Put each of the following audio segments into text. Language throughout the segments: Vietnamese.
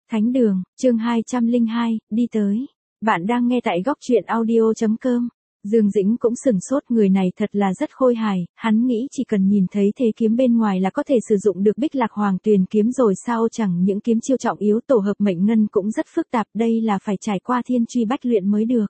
Thánh đường, chương 202, đi tới. Bạn đang nghe tại góc truyện audio.com. Dương Dĩnh cũng sửng sốt, người này thật là rất khôi hài, hắn nghĩ chỉ cần nhìn thấy thế kiếm bên ngoài là có thể sử dụng được Bích Lạc Hoàng Tuyền kiếm rồi sao, chẳng những kiếm chiêu trọng yếu tổ hợp mệnh ngân cũng rất phức tạp, đây là phải trải qua thiên truy bách luyện mới được.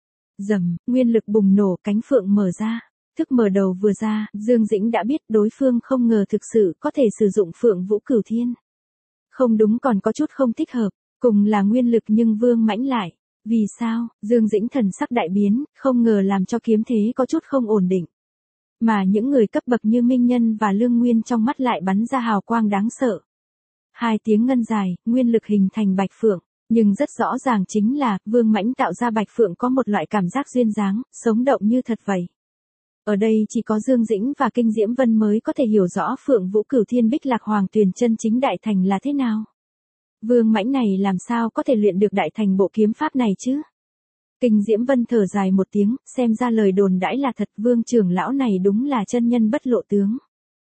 Rầm, nguyên lực bùng nổ, cánh phượng mở ra. Thức mở đầu vừa ra, Dương Dĩnh đã biết đối phương không ngờ thực sự có thể sử dụng Phượng Vũ Cửu Thiên. Không đúng, còn có chút không thích hợp, cùng là nguyên lực nhưng Vương Mãnh lại. Vì sao? Dương Dĩnh thần sắc đại biến, không ngờ làm cho kiếm thế có chút không ổn định. Mà những người cấp bậc như Minh Nhân và Lương Nguyên trong mắt lại bắn ra hào quang đáng sợ. Hai tiếng ngân dài, nguyên lực hình thành bạch phượng. Nhưng rất rõ ràng chính là, Vương Mãnh tạo ra bạch phượng có một loại cảm giác duyên dáng, sống động như thật vậy. Ở đây chỉ có Dương Dĩnh và Kinh Diễm Vân mới có thể hiểu rõ Phượng Vũ Cửu Thiên Bích Lạc Hoàng Tuyền chân chính đại thành là thế nào. Vương Mãnh này làm sao có thể luyện được đại thành bộ kiếm pháp này chứ? Kinh Diễm Vân thở dài một tiếng, xem ra lời đồn đãi là thật, Vương trưởng lão này đúng là chân nhân bất lộ tướng.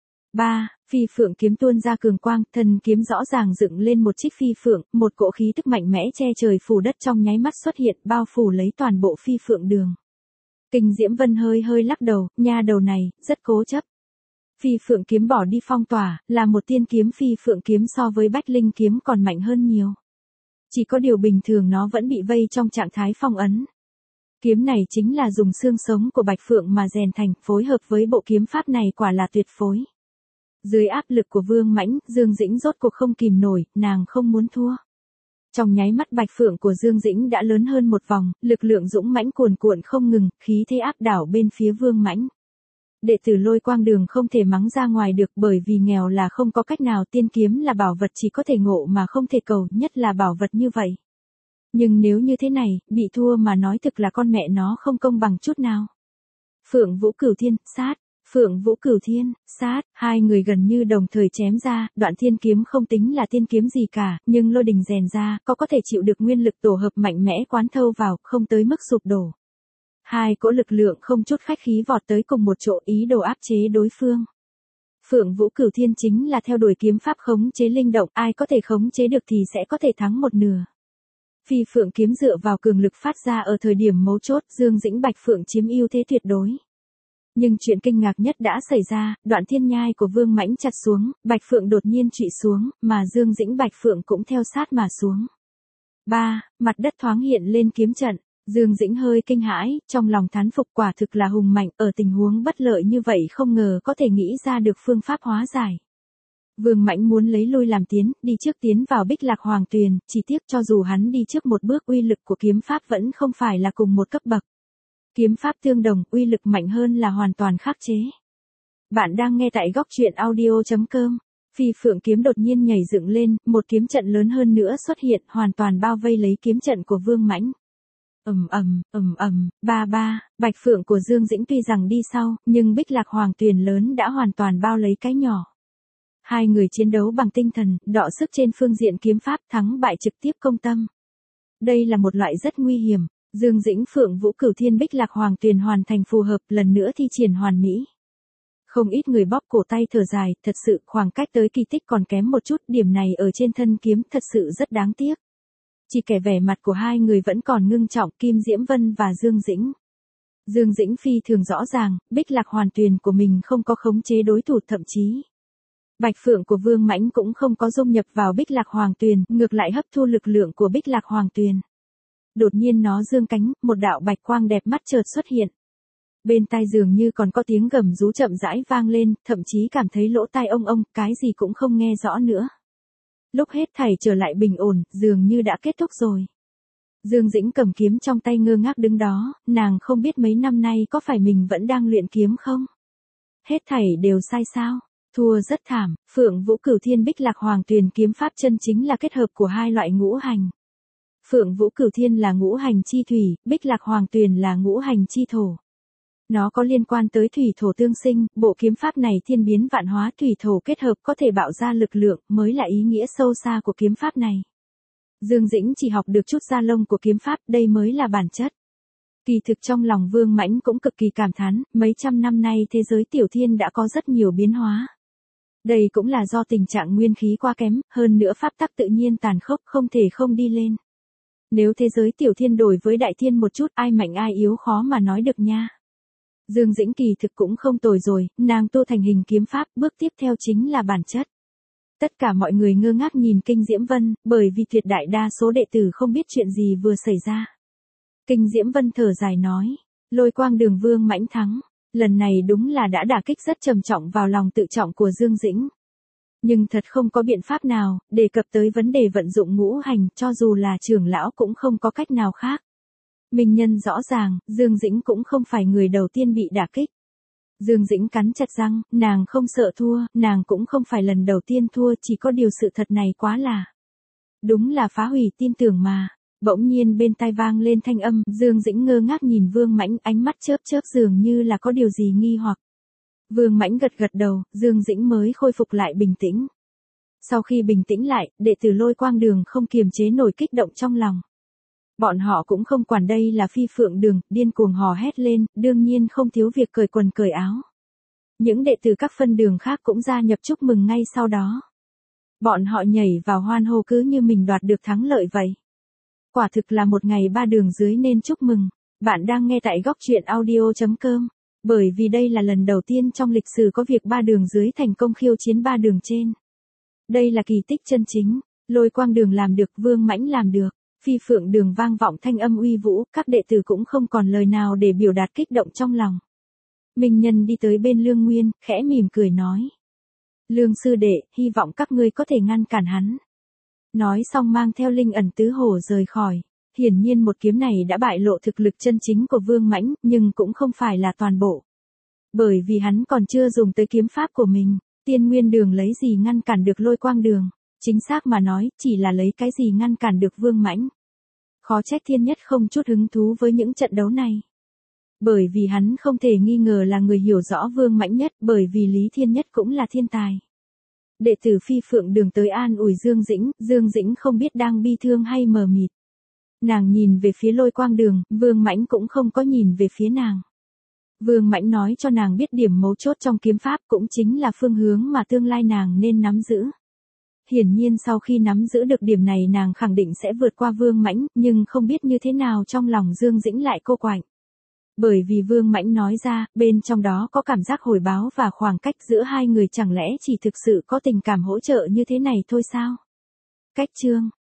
3. Phi phượng kiếm tuôn ra cường quang, thần kiếm rõ ràng dựng lên một chiếc phi phượng, một cỗ khí tức mạnh mẽ che trời phủ đất trong nháy mắt xuất hiện, bao phủ lấy toàn bộ phi phượng đường. Kinh Diễm Vân hơi lắc đầu, nha đầu này, rất cố chấp. Phi phượng kiếm bỏ đi phong tỏa, là một tiên kiếm, phi phượng kiếm so với bách linh kiếm còn mạnh hơn nhiều. Chỉ có điều bình thường nó vẫn bị vây trong trạng thái phong ấn. Kiếm này chính là dùng xương sống của bạch phượng mà rèn thành, phối hợp với bộ kiếm pháp này quả là tuyệt phối. Dưới áp lực của Vương Mãnh, Dương Dĩnh rốt cuộc không kìm nổi, nàng không muốn thua. Trong nháy mắt bạch phượng của Dương Dĩnh đã lớn hơn một vòng, lực lượng dũng mãnh cuồn cuộn không ngừng, khí thế áp đảo bên phía Vương Mãnh. Đệ tử Lôi Quang Đường không thể mắng ra ngoài được, bởi vì nghèo là không có cách nào, tiên kiếm là bảo vật chỉ có thể ngộ mà không thể cầu, nhất là bảo vật như vậy. Nhưng nếu như thế này, bị thua mà nói thực là con mẹ nó không công bằng chút nào. Phượng Vũ Cửu Thiên, sát. Phượng Vũ Cửu Thiên, sát, hai người gần như đồng thời chém ra, đoạn thiên kiếm không tính là tiên kiếm gì cả, nhưng lôi đình rèn ra, có thể chịu được nguyên lực tổ hợp mạnh mẽ quán thâu vào, không tới mức sụp đổ. Hai cỗ lực lượng không chút khách khí vọt tới cùng một chỗ, ý đồ áp chế đối phương. Phượng Vũ Cửu Thiên chính là theo đuổi kiếm pháp khống chế linh động, ai có thể khống chế được thì sẽ có thể thắng một nửa. Phi Phượng kiếm dựa vào cường lực phát ra ở thời điểm mấu chốt, Dương Dĩnh Bạch Phượng chiếm ưu thế tuyệt đối. Nhưng chuyện kinh ngạc nhất đã xảy ra, đoạn thiên nhai của Vương Mãnh chặt xuống, Bạch Phượng đột nhiên trụy xuống, mà Dương Dĩnh Bạch Phượng cũng theo sát mà xuống. 3. Mặt đất thoáng hiện lên kiếm trận. Dương Dĩnh hơi kinh hãi, trong lòng thán phục, quả thực là hùng mạnh, ở tình huống bất lợi như vậy không ngờ có thể nghĩ ra được phương pháp hóa giải. Vương Mãnh muốn lấy lui làm tiến, đi trước tiến vào Bích Lạc Hoàng Tuyền, chỉ tiếc cho dù hắn đi trước một bước, uy lực của kiếm pháp vẫn không phải là cùng một cấp bậc. Kiếm pháp tương đồng, uy lực mạnh hơn là hoàn toàn khắc chế. Bạn đang nghe tại góc truyện audio.com. Phi Phượng kiếm đột nhiên nhảy dựng lên, một kiếm trận lớn hơn nữa xuất hiện, hoàn toàn bao vây lấy kiếm trận của Vương Mãnh. Ba, Bạch Phượng của Dương Dĩnh tuy rằng đi sau, nhưng Bích Lạc Hoàng Tuyền lớn đã hoàn toàn bao lấy cái nhỏ. Hai người chiến đấu bằng tinh thần, đọ sức trên phương diện kiếm pháp, thắng bại trực tiếp công tâm. Đây là một loại rất nguy hiểm. Dương Dĩnh Phượng Vũ Cửu Thiên Bích Lạc Hoàng Tuyền hoàn thành phù hợp, lần nữa thi triển hoàn mỹ. Không ít người bóp cổ tay thở dài, thật sự khoảng cách tới kỳ tích còn kém một chút, điểm này ở trên thân kiếm thật sự rất đáng tiếc. Chỉ kể vẻ mặt của hai người vẫn còn ngưng trọng, Kim Diễm Vân và Dương Dĩnh. Dương Dĩnh phi thường rõ ràng, Bích Lạc Hoàng Tuyền của mình không có khống chế đối thủ, thậm chí Bạch Phượng của Vương Mãnh cũng không có dung nhập vào Bích Lạc Hoàng Tuyền, ngược lại hấp thu lực lượng của Bích Lạc Hoàng Tuyền. Đột nhiên nó dương cánh, một đạo bạch quang đẹp mắt chợt xuất hiện. Bên tai dường như còn có tiếng gầm rú chậm rãi vang lên, thậm chí cảm thấy lỗ tai ông, cái gì cũng không nghe rõ nữa. Lúc hết thảy trở lại bình ổn, dường như đã kết thúc rồi. Dương Dĩnh cầm kiếm trong tay ngơ ngác đứng đó, nàng không biết mấy năm nay có phải mình vẫn đang luyện kiếm không? Hết thảy đều sai sao? Thua rất thảm. Phượng Vũ Cửu Thiên Bích Lạc Hoàng Tuyền kiếm pháp chân chính là kết hợp của hai loại ngũ hành. Phượng Vũ Cửu Thiên là ngũ hành chi thủy, Bích Lạc Hoàng Tuyền là ngũ hành chi thổ. Nó có liên quan tới thủy thổ tương sinh, bộ kiếm pháp này thiên biến vạn hóa, thủy thổ kết hợp có thể bạo ra lực lượng, mới là ý nghĩa sâu xa của kiếm pháp này. Dương Dĩnh chỉ học được chút da lông của kiếm pháp, đây mới là bản chất. Kỳ thực trong lòng Vương Mãnh cũng cực kỳ cảm thán, mấy trăm năm nay thế giới tiểu thiên đã có rất nhiều biến hóa. Đây cũng là do tình trạng nguyên khí quá kém, hơn nữa pháp tắc tự nhiên tàn khốc không thể không đi lên. Nếu thế giới tiểu thiên đổi với đại thiên một chút ai mạnh ai yếu khó mà nói được nha. Dương Dĩnh kỳ thực cũng không tồi rồi, nàng tu thành hình kiếm pháp, bước tiếp theo chính là bản chất. Tất cả mọi người ngơ ngác nhìn Kinh Diễm Vân, bởi vì tuyệt đại đa số đệ tử không biết chuyện gì vừa xảy ra. Kinh Diễm Vân thở dài nói, Lôi Quang Đường Vương Mãnh thắng, lần này đúng là đã đả kích rất trầm trọng vào lòng tự trọng của Dương Dĩnh. Nhưng thật không có biện pháp nào, đề cập tới vấn đề vận dụng ngũ hành, cho dù là trưởng lão cũng không có cách nào khác. Minh Nhân rõ ràng, Dương Dĩnh cũng không phải người đầu tiên bị đả kích. Dương Dĩnh cắn chặt răng, nàng không sợ thua, nàng cũng không phải lần đầu tiên thua, chỉ có điều sự thật này quá là. Đúng là phá hủy tin tưởng mà. Bỗng nhiên bên tai vang lên thanh âm, Dương Dĩnh ngơ ngác nhìn Vương Mãnh, ánh mắt chớp chớp dường như là có điều gì nghi hoặc. Vương Mãnh gật gật đầu, Dương Dĩnh mới khôi phục lại bình tĩnh. Sau khi bình tĩnh lại, đệ tử Lôi Quang Đường không kiềm chế nổi kích động trong lòng. Bọn họ cũng không quản đây là Phi Phượng Đường, điên cuồng hò hét lên, đương nhiên không thiếu việc cởi quần cởi áo. Những đệ tử các phân đường khác cũng gia nhập chúc mừng ngay sau đó. Bọn họ nhảy vào hoan hô cứ như mình đoạt được thắng lợi vậy. Quả thực là một ngày ba đường dưới nên chúc mừng. Bạn đang nghe tại góc truyện audio.com. Bởi vì đây là lần đầu tiên trong lịch sử có việc ba đường dưới thành công khiêu chiến ba đường trên. Đây là kỳ tích chân chính. Lôi Quang Đường làm được, Vương Mãnh làm được. Phi Phượng Đường vang vọng thanh âm uy vũ, các đệ tử cũng không còn lời nào để biểu đạt kích động trong lòng. Minh Nhân đi tới bên Lương Nguyên, khẽ mỉm cười nói. Lương sư đệ, hy vọng các ngươi có thể ngăn cản hắn. Nói xong mang theo Linh Ẩn Tứ Hổ rời khỏi. Hiển nhiên một kiếm này đã bại lộ thực lực chân chính của Vương Mãnh, nhưng cũng không phải là toàn bộ. Bởi vì hắn còn chưa dùng tới kiếm pháp của mình, Tiên Nguyên Đường lấy gì ngăn cản được Lôi Quang Đường. Chính xác mà nói, chỉ là lấy cái gì ngăn cản được Vương Mãnh. Khó trách Thiên Nhất không chút hứng thú với những trận đấu này. Bởi vì hắn không thể nghi ngờ là người hiểu rõ Vương Mãnh nhất, bởi vì Lý Thiên Nhất cũng là thiên tài. Đệ tử Phi Phượng Đường tới an ủi Dương Dĩnh không biết đang bi thương hay mờ mịt. Nàng nhìn về phía Lôi Quang Đường, Vương Mãnh cũng không có nhìn về phía nàng. Vương Mãnh nói cho nàng biết điểm mấu chốt trong kiếm pháp cũng chính là phương hướng mà tương lai nàng nên nắm giữ. Hiển nhiên sau khi nắm giữ được điểm này nàng khẳng định sẽ vượt qua Vương Mãnh, nhưng không biết như thế nào trong lòng Dương Dĩnh lại cô quạnh. Bởi vì Vương Mãnh nói ra, bên trong đó có cảm giác hồi báo và khoảng cách giữa hai người chẳng lẽ chỉ thực sự có tình cảm hỗ trợ như thế này thôi sao? Cách chương